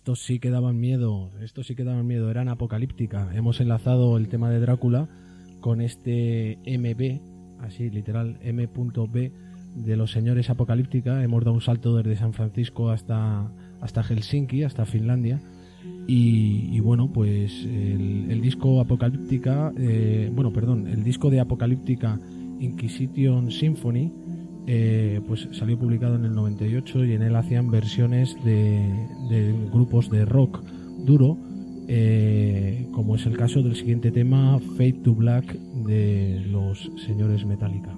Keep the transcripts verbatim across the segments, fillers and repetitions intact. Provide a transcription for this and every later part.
estos sí que daban miedo, estos sí que daban miedo, eran Apocalíptica. Hemos enlazado el tema de Drácula con este M B, así literal, M B de los señores Apocalíptica. Hemos dado un salto desde San Francisco hasta, hasta Helsinki, hasta Finlandia. Y, y bueno, pues el, el disco Apocalíptica, eh, bueno, perdón, el disco de Apocalíptica Inquisition Symphony, eh, pues salió publicado en el noventa y ocho y en él hacían versiones de, de grupos de rock duro, eh, como es el caso del siguiente tema, Fade to Black, de los señores Metallica.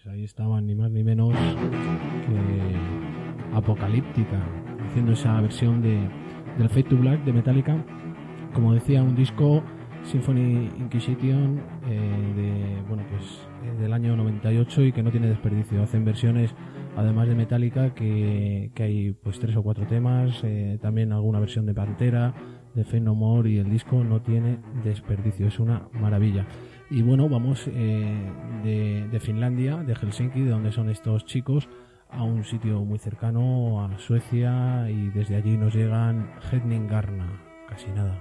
ahí estaban ni más ni menos que Apocalíptica, haciendo esa versión de, del Fade to Black de Metallica. Como decía, un disco Symphony Inquisition eh, de, bueno, pues, eh, del año noventa y ocho y que no tiene desperdicio. Hacen versiones, además de Metallica, que, que hay pues tres o cuatro temas, eh, también alguna versión de Pantera, de Faith No More, y el disco no tiene desperdicio, es una maravilla. Y bueno, vamos eh, de, de Finlandia, de Helsinki, de donde son estos chicos, a un sitio muy cercano, a Suecia, y desde allí nos llegan Hedningarna, casi nada.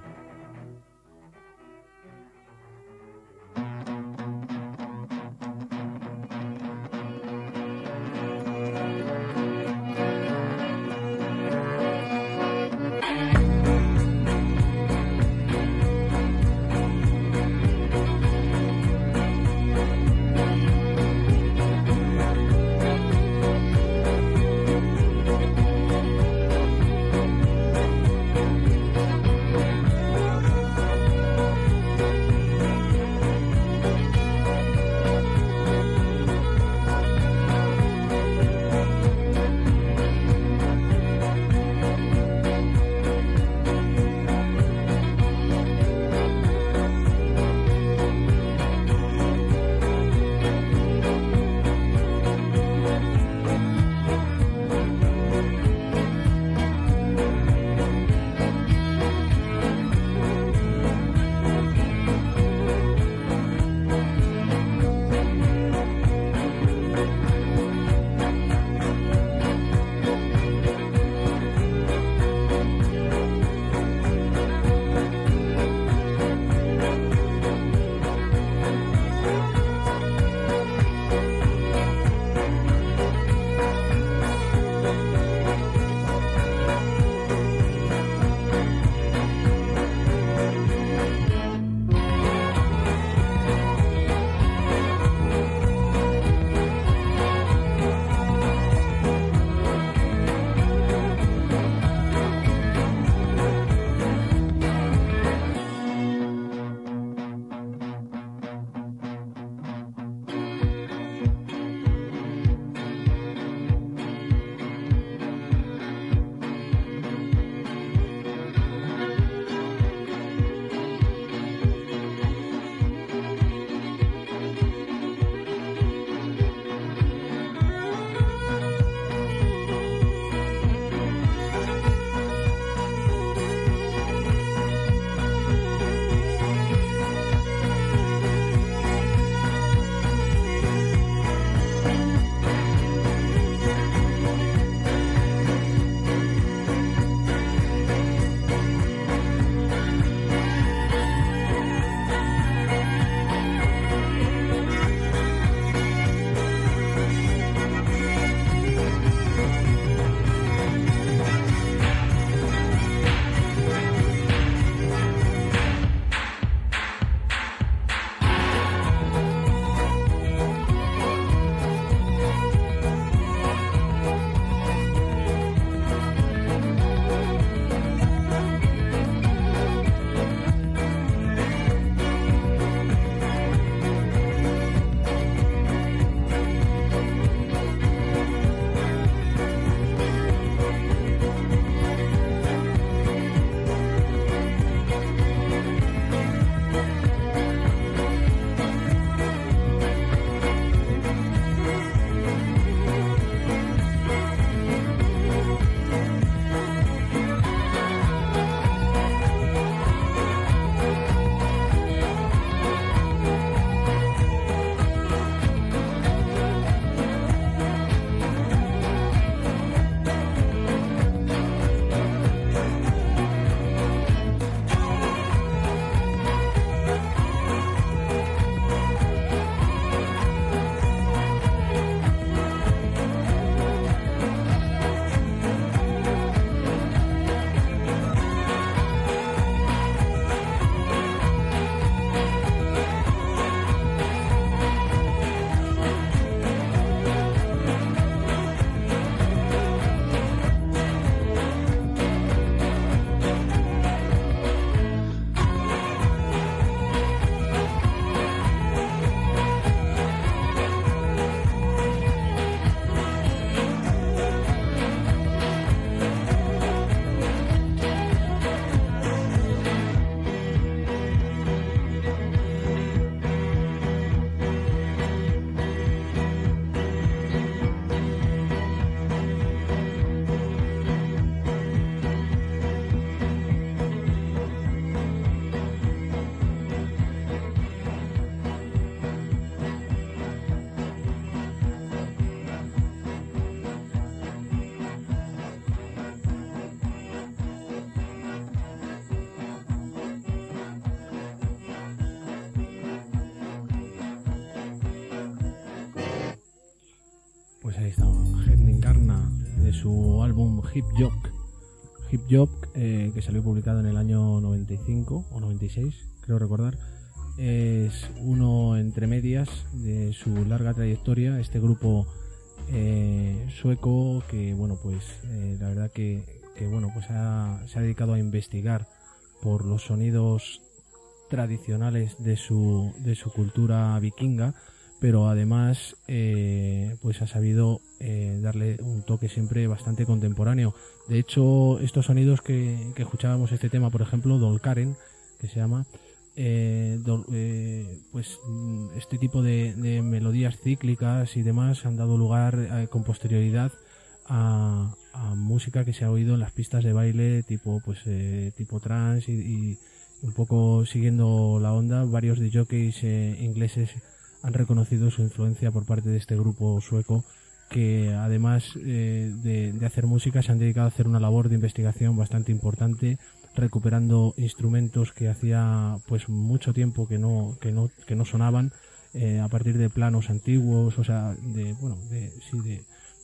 pues ahí estaba Herningarna, de su álbum Hip Job. Hip Job, eh, que salió publicado en el año noventa y cinco o noventa y seis, creo recordar. Es uno entre medias de su larga trayectoria, este grupo eh, sueco que, bueno, pues eh, la verdad que, que bueno, pues ha, se ha dedicado a investigar por los sonidos tradicionales de su, de su cultura vikinga, pero además eh, pues ha sabido eh, darle un toque siempre bastante contemporáneo. De hecho, estos sonidos que, que escuchábamos, este tema, por ejemplo, Dolkaren, que se llama, eh, do, eh, pues este tipo de, de melodías cíclicas y demás han dado lugar eh, con posterioridad a, a música que se ha oído en las pistas de baile tipo pues eh, tipo trance y, y un poco siguiendo la onda. Varios de jockeys eh, ingleses han reconocido su influencia por parte de este grupo sueco, que además eh, de, de hacer música se han dedicado a hacer una labor de investigación bastante importante, recuperando instrumentos que hacía pues mucho tiempo que no que no que no sonaban, eh, a partir de planos antiguos, o sea, de bueno, de sí de,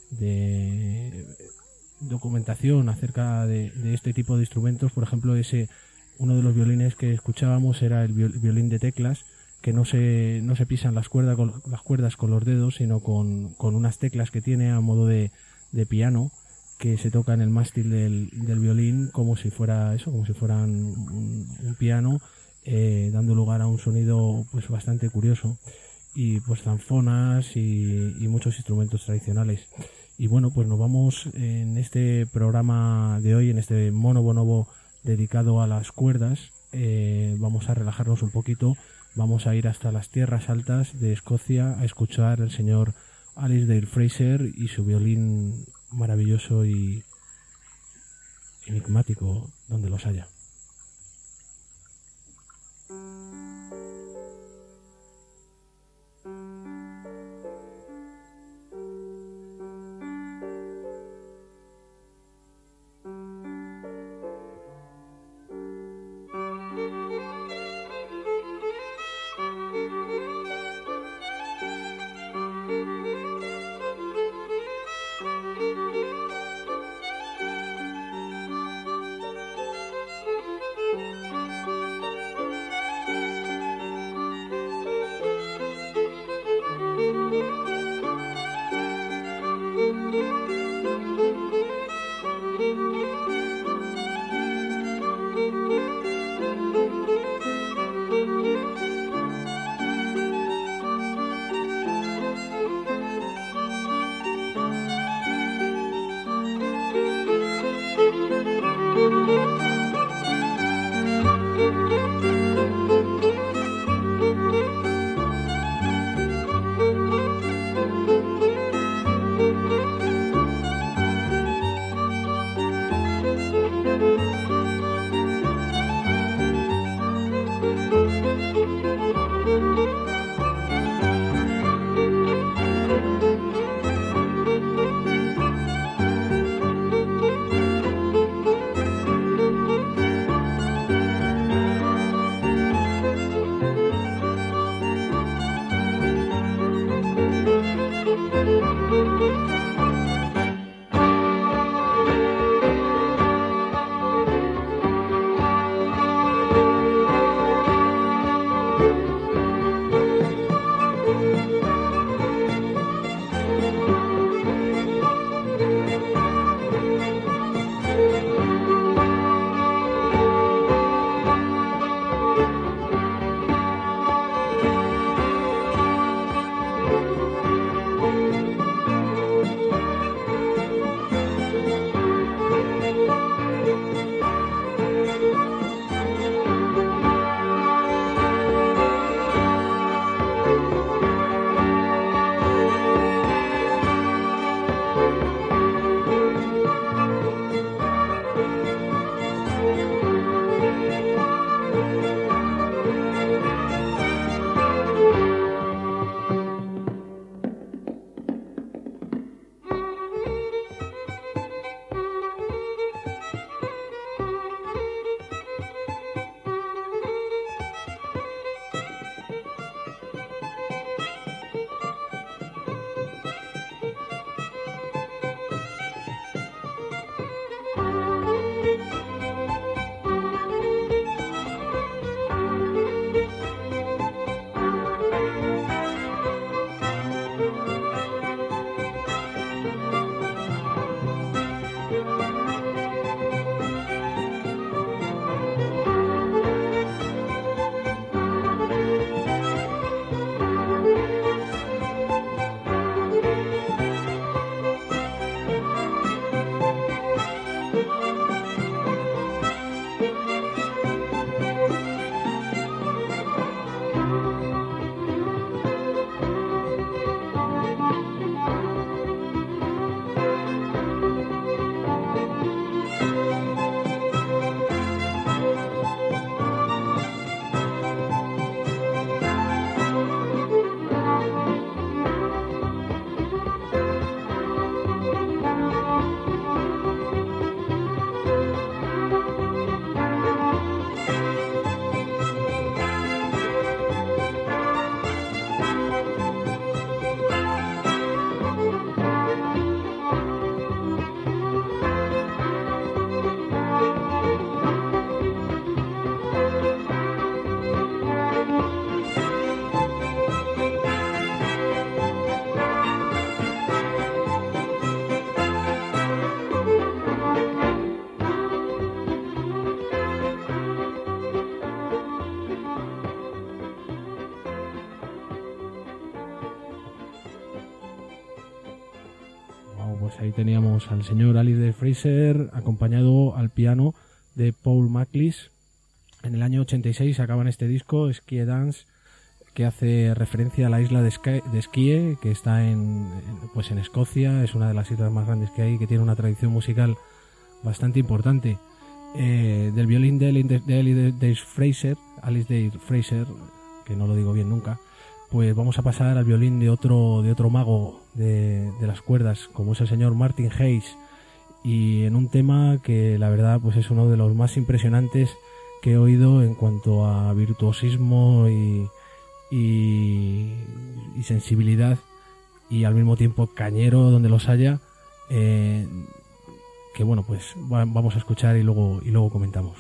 de documentación acerca de, de este tipo de instrumentos. Por ejemplo, ese uno de los violines que escuchábamos era el violín de teclas, que no se no se pisan las cuerdas con, las cuerdas con los dedos, sino con, con unas teclas que tiene a modo de, de piano, que se toca en el mástil del, del violín como si fuera eso, como si fueran un, un piano, eh, dando lugar a un sonido pues bastante curioso, y pues zanfonas y, y muchos instrumentos tradicionales. Y bueno, pues nos vamos en este programa de hoy, en este mono bonobo dedicado a las cuerdas. Eh, vamos a relajarnos un poquito. Vamos a ir hasta las tierras altas de Escocia a escuchar al señor Alasdair Fraser y su violín maravilloso y enigmático donde los haya. Pues ahí teníamos al señor Alasdair Fraser acompañado al piano de Paul McLeish. En el año ochenta y seis sacaban este disco, Skye Dance, que hace referencia a la isla de Skye, de Skye que está en, pues en Escocia. Es una de las islas más grandes que hay, que tiene una tradición musical bastante importante. Eh, del violín de Alasdair Fraser, Alasdair Fraser, que no lo digo bien nunca, pues vamos a pasar al violín de otro de otro mago de, de las cuerdas, como es el señor Martin Hayes, y en un tema que la verdad pues es uno de los más impresionantes que he oído en cuanto a virtuosismo y, y, y sensibilidad, y al mismo tiempo cañero donde los haya, eh, que bueno, pues vamos a escuchar y luego, y luego comentamos.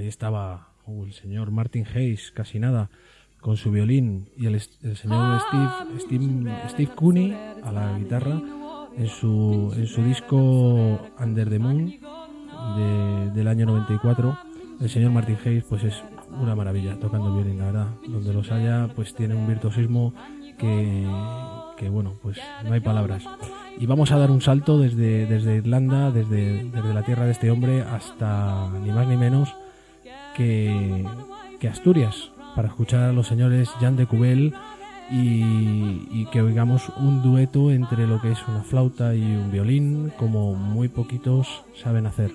estaba uh, el señor Martin Hayes, casi nada, con su violín, y el, el señor Steve, Steve, Steve Cooney a la guitarra en su, en su disco Under the Moon de, del año noventa y cuatro. El señor Martin Hayes pues es una maravilla tocando el violín, la verdad. Donde los haya pues tiene un virtuosismo que, que bueno, pues no hay palabras. Y vamos a dar un salto desde, desde Irlanda, desde, desde la tierra de este hombre hasta ni más ni menos que, que Asturias, para escuchar a los señores Jan de Cubel y, y que oigamos un dueto entre lo que es una flauta y un violín, como muy poquitos saben hacer.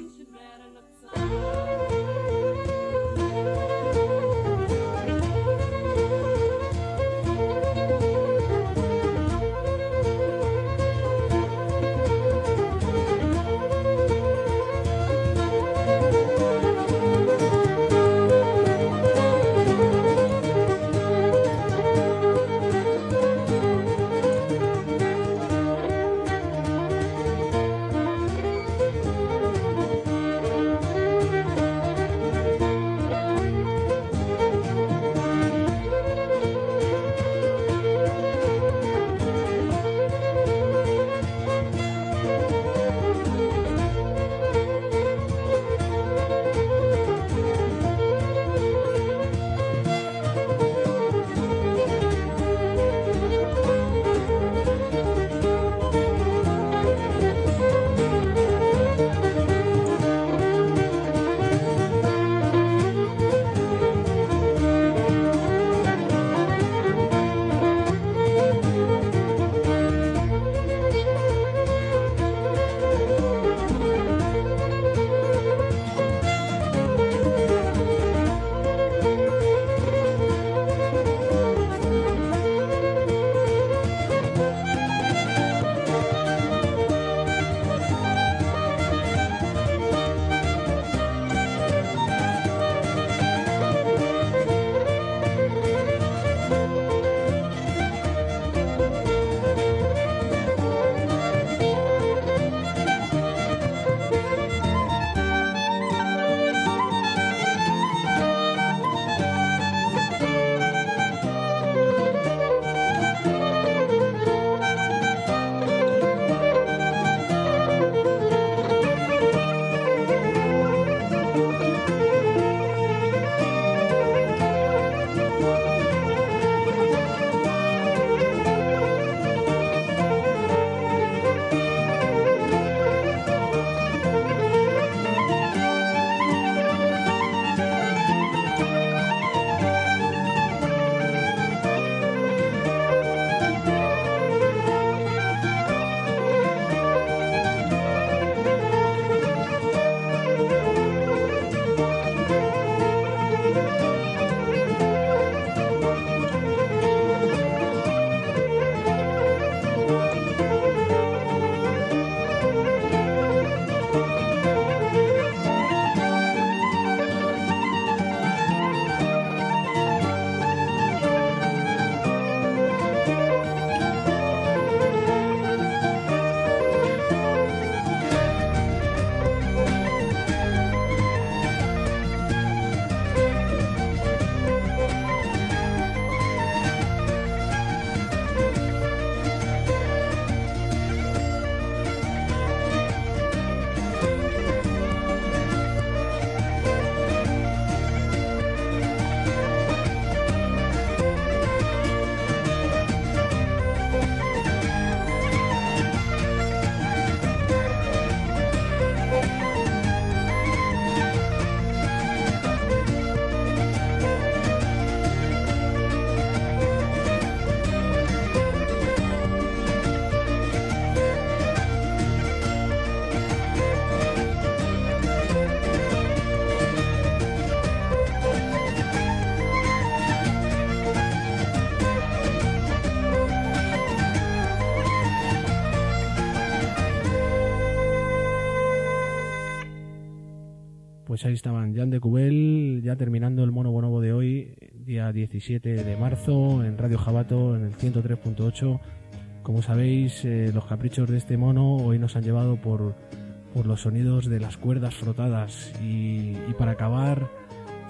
Pues ahí estaban Jan de Cubel, ya terminando el mono bonobo de hoy, día diecisiete de marzo, en Radio Jabato, en el ciento tres punto ocho. Como sabéis, eh, los caprichos de este mono hoy nos han llevado por, por los sonidos de las cuerdas frotadas. Y, y para acabar,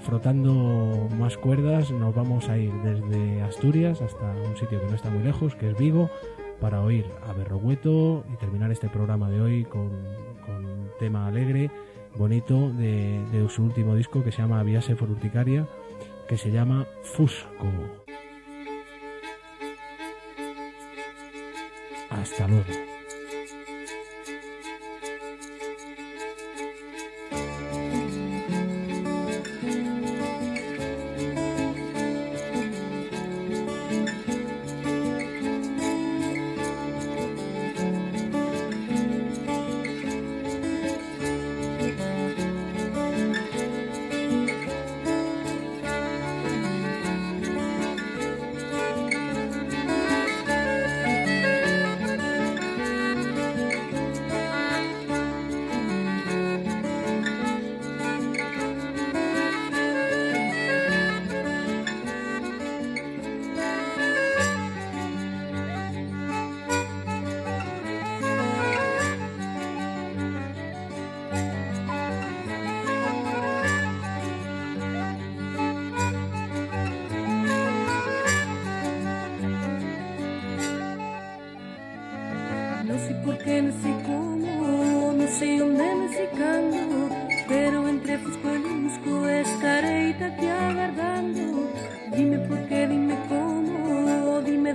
frotando más cuerdas, nos vamos a ir desde Asturias hasta un sitio que no está muy lejos, que es Vigo, para oír a Berrogueto y terminar este programa de hoy con, con un tema alegre, bonito, de, de su último disco, que se llama Viase Fruticaria, que se llama Fusco. Hasta luego.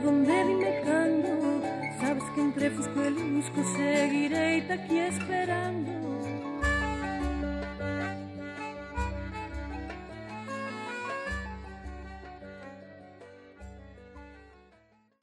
Seguirei aquí esperando.